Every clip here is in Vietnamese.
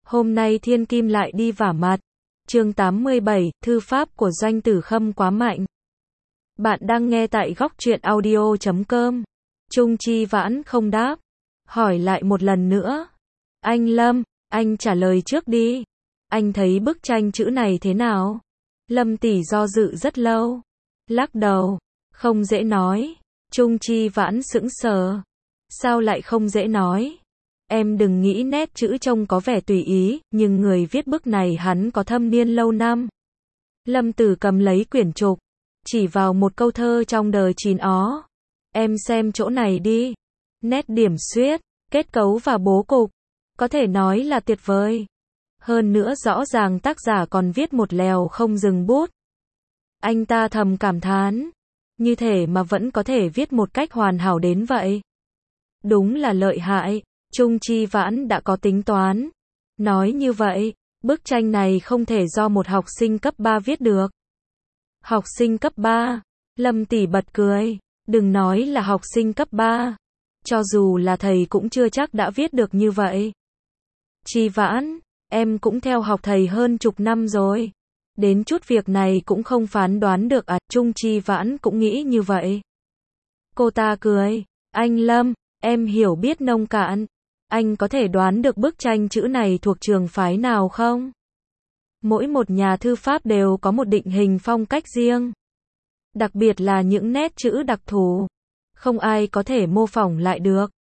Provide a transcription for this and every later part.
Hôm nay thiên kim lại đi vả mặt. Chương 87, thư pháp của Doanh Tử Khâm quá mạnh. Bạn đang nghe tại góc truyện audio.com. Trung Chi Vãn không đáp. Hỏi lại một lần nữa. Anh Lâm, anh trả lời trước đi. Anh thấy bức tranh chữ này thế nào? Lâm tỷ do dự rất lâu. Lắc đầu. Không dễ nói. Trung Chi Vãn sững sờ. Sao lại không dễ nói? Em đừng nghĩ nét chữ trông có vẻ tùy ý, nhưng người viết bức này hắn có thâm niên lâu năm. Lâm Tử cầm lấy quyển trục, chỉ vào một câu thơ trong đời chín ó. Em xem chỗ này đi. Nét điểm xuyết, kết cấu và bố cục, có thể nói là tuyệt vời. Hơn nữa rõ ràng tác giả còn viết một lèo không dừng bút. Anh ta thầm cảm thán, như thể mà vẫn có thể viết một cách hoàn hảo đến vậy. Đúng là lợi hại. Trung Chi Vãn đã có tính toán. Nói như vậy, bức tranh này không thể do một học sinh cấp 3 viết được. Học sinh cấp 3? Lâm tỷ bật cười. Đừng nói là học sinh cấp 3. Cho dù là thầy cũng chưa chắc đã viết được như vậy. Chi Vãn, em cũng theo học thầy hơn chục năm rồi. Đến chút việc này cũng không phán đoán được à? Trung Chi Vãn cũng nghĩ như vậy. Cô ta cười. Anh Lâm, em hiểu biết nông cạn. Anh có thể đoán được bức tranh chữ này thuộc trường phái nào không? Mỗi một nhà thư pháp đều có một định hình phong cách riêng. Đặc biệt là những nét chữ đặc thù. Không ai có thể mô phỏng lại được.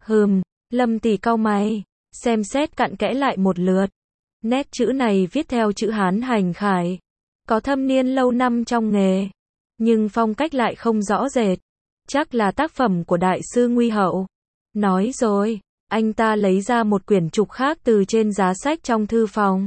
Lâm tỷ cau mày, xem xét cặn kẽ lại một lượt. Nét chữ này viết theo chữ Hán hành khải. Có thâm niên lâu năm trong nghề. Nhưng phong cách lại không rõ rệt. Chắc là tác phẩm của đại sư Nguy Hậu. Nói rồi. Anh ta lấy ra một quyển trục khác từ trên giá sách trong thư phòng.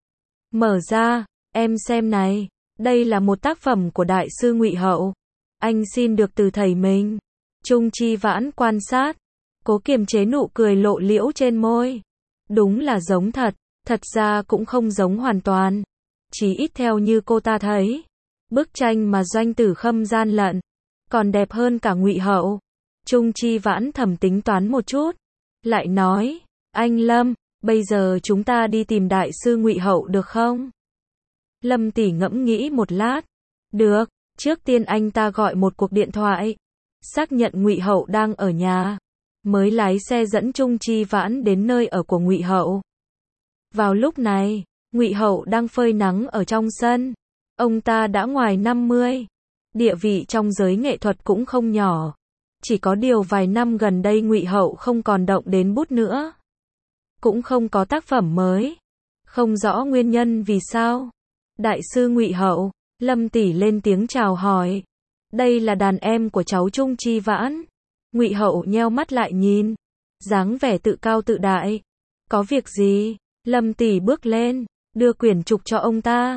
Mở ra, em xem này. Đây là một tác phẩm của đại sư Ngụy Hậu. Anh xin được từ thầy mình. Trung Chi Vãn quan sát, cố kiềm chế nụ cười lộ liễu trên môi. Đúng là giống thật, thật ra cũng không giống hoàn toàn. Chỉ ít theo như cô ta thấy. Bức tranh mà Doanh Tử Khâm gian lận, còn đẹp hơn cả Ngụy Hậu. Trung Chi Vãn thầm tính toán một chút. Lại nói, anh Lâm, bây giờ chúng ta đi tìm đại sư Ngụy Hậu được không? Lâm tỷ ngẫm nghĩ một lát. Được, trước tiên anh ta gọi một cuộc điện thoại, xác nhận Ngụy Hậu đang ở nhà, mới lái xe dẫn Trung Chi Vãn đến nơi ở của Ngụy Hậu. Vào lúc này, Ngụy Hậu đang phơi nắng ở trong sân. Ông ta đã ngoài 50, địa vị trong giới nghệ thuật cũng không nhỏ. Chỉ có điều vài năm gần đây Ngụy Hậu không còn động đến bút nữa. Cũng không có tác phẩm mới. Không rõ nguyên nhân vì sao. Đại sư Ngụy Hậu, Lâm tỷ lên tiếng chào hỏi. Đây là đàn em của cháu Trung Chi Vãn. Ngụy Hậu nheo mắt lại nhìn. Dáng vẻ tự cao tự đại. Có việc gì? Lâm tỷ bước lên, đưa quyển trục cho ông ta.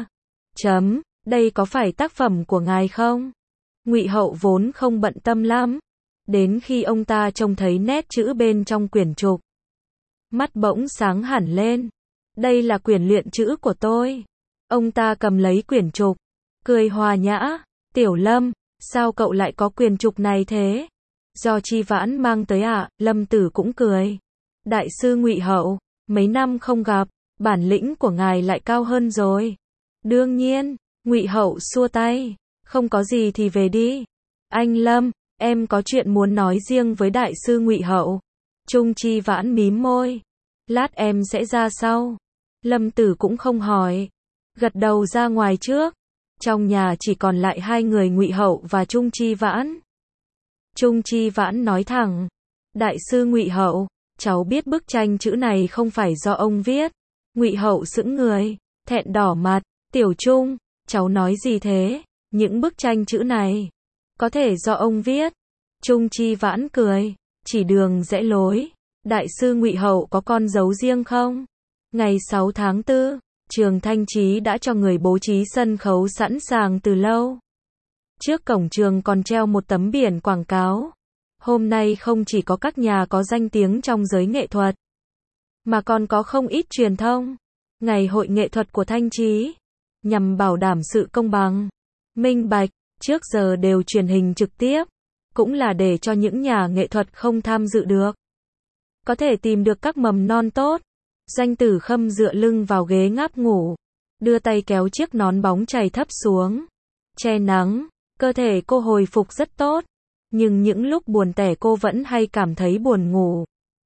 Đây có phải tác phẩm của ngài không? Ngụy Hậu vốn không bận tâm lắm. Đến khi ông ta trông thấy nét chữ bên trong quyển trục, mắt bỗng sáng hẳn lên. Đây là quyển luyện chữ của tôi. Ông ta cầm lấy quyển trục, cười hòa nhã. Tiểu Lâm, sao cậu lại có quyển trục này thế? Do Chi Vãn mang tới à? Lâm Tử cũng cười. Đại sư Ngụy Hậu, mấy năm không gặp, bản lĩnh của ngài lại cao hơn rồi. Đương nhiên, Ngụy Hậu xua tay. Không có gì thì về đi. Anh Lâm, em có chuyện muốn nói riêng với đại sư Ngụy Hậu. Trung Chi Vãn mím môi. Lát em sẽ ra sau. Lâm Tử cũng không hỏi. Gật đầu ra ngoài trước. Trong nhà chỉ còn lại hai người Ngụy Hậu và Trung Chi Vãn. Trung Chi Vãn nói thẳng. Đại sư Ngụy Hậu, cháu biết bức tranh chữ này không phải do ông viết. Ngụy Hậu sững người, thẹn đỏ mặt. Tiểu Trung, cháu nói gì thế? Những bức tranh chữ này có thể do ông viết. Trung Chi Vãn cười, chỉ đường rẽ lối. Đại sư Ngụy Hậu có con dấu riêng không? Ngày 6 tháng 4, trường Thanh Chí đã cho người bố trí sân khấu sẵn sàng từ lâu. Trước cổng trường còn treo một tấm biển quảng cáo. Hôm nay không chỉ có các nhà có danh tiếng trong giới nghệ thuật, mà còn có không ít truyền thông. Ngày hội nghệ thuật của Thanh Chí, nhằm bảo đảm sự công bằng, minh bạch, trước giờ đều truyền hình trực tiếp, cũng là để cho những nhà nghệ thuật không tham dự được có thể tìm được các mầm non tốt. Doanh Tử Khâm dựa lưng vào ghế ngáp ngủ, đưa tay kéo chiếc nón bóng chày thấp xuống, che nắng. Cơ thể cô hồi phục rất tốt, nhưng những lúc buồn tẻ cô vẫn hay cảm thấy buồn ngủ.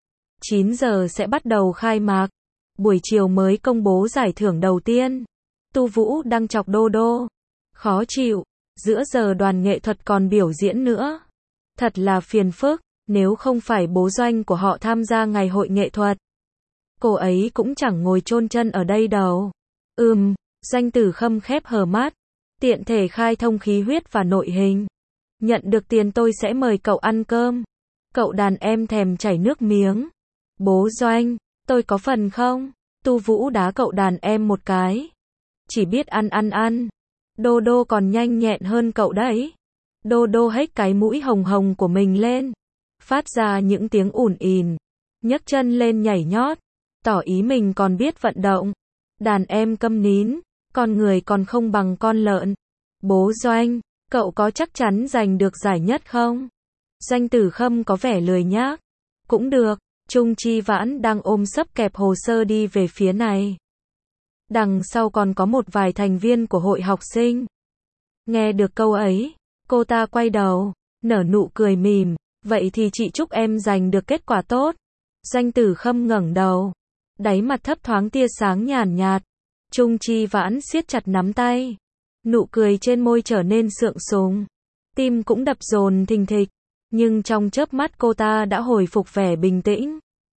9 giờ sẽ bắt đầu khai mạc. Buổi chiều mới công bố giải thưởng đầu tiên. Tu Vũ đang chọc Đô Đô. Khó chịu, giữa giờ đoàn nghệ thuật còn biểu diễn nữa. Thật là phiền phức, nếu không phải bố Doanh của họ tham gia ngày hội nghệ thuật, cô ấy cũng chẳng ngồi chôn chân ở đây đâu. Doanh Tử Khâm khép hờ mắt, tiện thể khai thông khí huyết và nội hình. Nhận được tiền tôi sẽ mời cậu ăn cơm. Cậu đàn em thèm chảy nước miếng. Bố Doanh, tôi có phần không? Tu Vũ đá cậu đàn em một cái. Chỉ biết ăn. Đô Đô còn nhanh nhẹn hơn cậu đấy. Đô Đô hếch cái mũi hồng hồng của mình lên, phát ra những tiếng ủn ỉn, nhấc chân lên nhảy nhót, tỏ ý mình còn biết vận động. Đàn em câm nín, con người còn không bằng con lợn. Bố Doanh, cậu có chắc chắn giành được giải nhất không? Doanh Tử Khâm có vẻ lười nhác. Cũng được. Trung Chi Vãn đang ôm sấp kẹp hồ sơ đi về phía này. Đằng sau còn có một vài thành viên của hội học sinh. Nghe được câu ấy, cô ta quay đầu, nở nụ cười mỉm. Vậy thì chị chúc em giành được kết quả tốt. Doanh Tử Khâm ngẩng đầu, đáy mặt thấp thoáng tia sáng nhàn nhạt. Trung Chi Vãn siết chặt nắm tay, nụ cười trên môi trở nên sượng sùng, tim cũng đập dồn thình thịch, nhưng trong chớp mắt cô ta đã hồi phục vẻ bình tĩnh,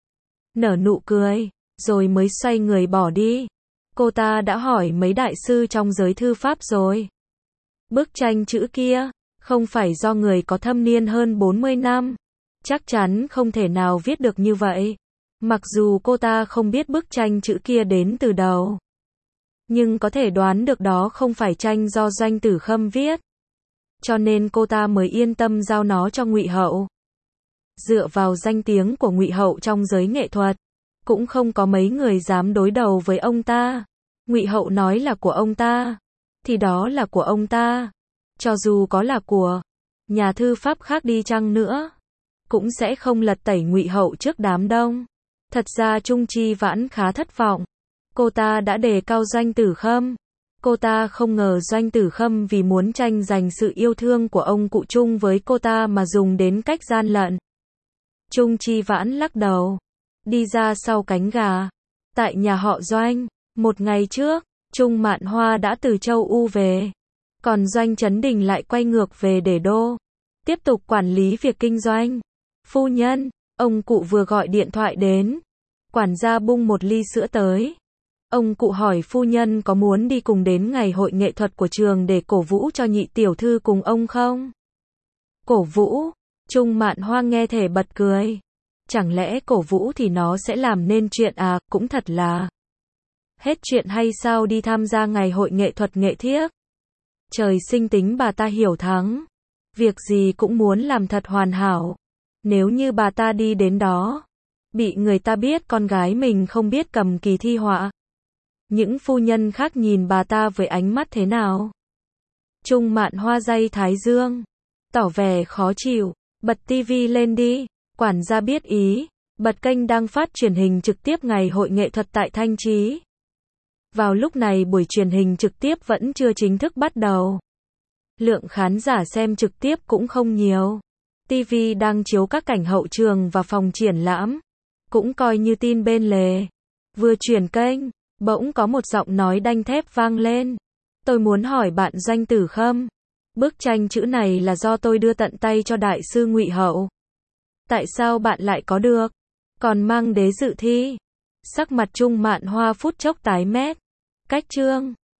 nở nụ cười, rồi mới xoay người bỏ đi. Cô ta đã hỏi mấy đại sư trong giới thư pháp rồi. Bức tranh chữ kia, không phải do người có thâm niên hơn 40 năm, chắc chắn không thể nào viết được như vậy. Mặc dù cô ta không biết bức tranh chữ kia đến từ đâu, nhưng có thể đoán được đó không phải tranh do Doanh Tử Khâm viết. Cho nên cô ta mới yên tâm giao nó cho Ngụy Hậu. Dựa vào danh tiếng của Ngụy Hậu trong giới nghệ thuật, cũng không có mấy người dám đối đầu với ông ta. Ngụy Hậu nói là của ông ta, thì đó là của ông ta. Cho dù có là của nhà thư pháp khác đi chăng nữa, cũng sẽ không lật tẩy Ngụy Hậu trước đám đông. Thật ra Trung Chi Vãn khá thất vọng. Cô ta đã đề cao Doanh Tử Khâm. Cô ta không ngờ Doanh Tử Khâm vì muốn tranh giành sự yêu thương của ông cụ Trung với cô ta mà dùng đến cách gian lận. Trung Chi Vãn lắc đầu, đi ra sau cánh gà. Tại nhà họ Doanh, một ngày trước, Trung Mạn Hoa đã từ châu U về. Còn Doanh Chấn Đình lại quay ngược về để đô, tiếp tục quản lý việc kinh doanh. Phu nhân, ông cụ vừa gọi điện thoại đến. Quản gia bung một ly sữa tới. Ông cụ hỏi phu nhân có muốn đi cùng đến ngày hội nghệ thuật của trường để cổ vũ cho nhị tiểu thư cùng ông không? Cổ vũ? Trung Mạn Hoa nghe thể bật cười. Chẳng lẽ cổ vũ thì nó sẽ làm nên chuyện à, cũng thật là hết chuyện hay sao, đi tham gia ngày hội nghệ thuật nghệ thiếc. Trời sinh tính bà ta hiểu thắng. Việc gì cũng muốn làm thật hoàn hảo. Nếu như bà ta đi đến đó, bị người ta biết con gái mình không biết cầm kỳ thi họa, những phu nhân khác nhìn bà ta với ánh mắt thế nào? Trung Mạn Hoa day thái dương, tỏ vẻ khó chịu. Bật tivi lên đi. Quản gia biết ý, bật kênh đang phát truyền hình trực tiếp ngày hội nghệ thuật tại Thanh Trì. Vào lúc này buổi truyền hình trực tiếp vẫn chưa chính thức bắt đầu. Lượng khán giả xem trực tiếp cũng không nhiều. TV đang chiếu các cảnh hậu trường và phòng triển lãm, cũng coi như tin bên lề. Vừa chuyển kênh, bỗng có một giọng nói đanh thép vang lên. Tôi muốn hỏi bạn Doanh Tử Khâm, bức tranh chữ này là do tôi đưa tận tay cho đại sư Ngụy Hậu. Tại sao bạn lại có được? Còn mang đế dự thi? Sắc mặt Trung Mạn Hoa phút chốc tái mét. Cách chương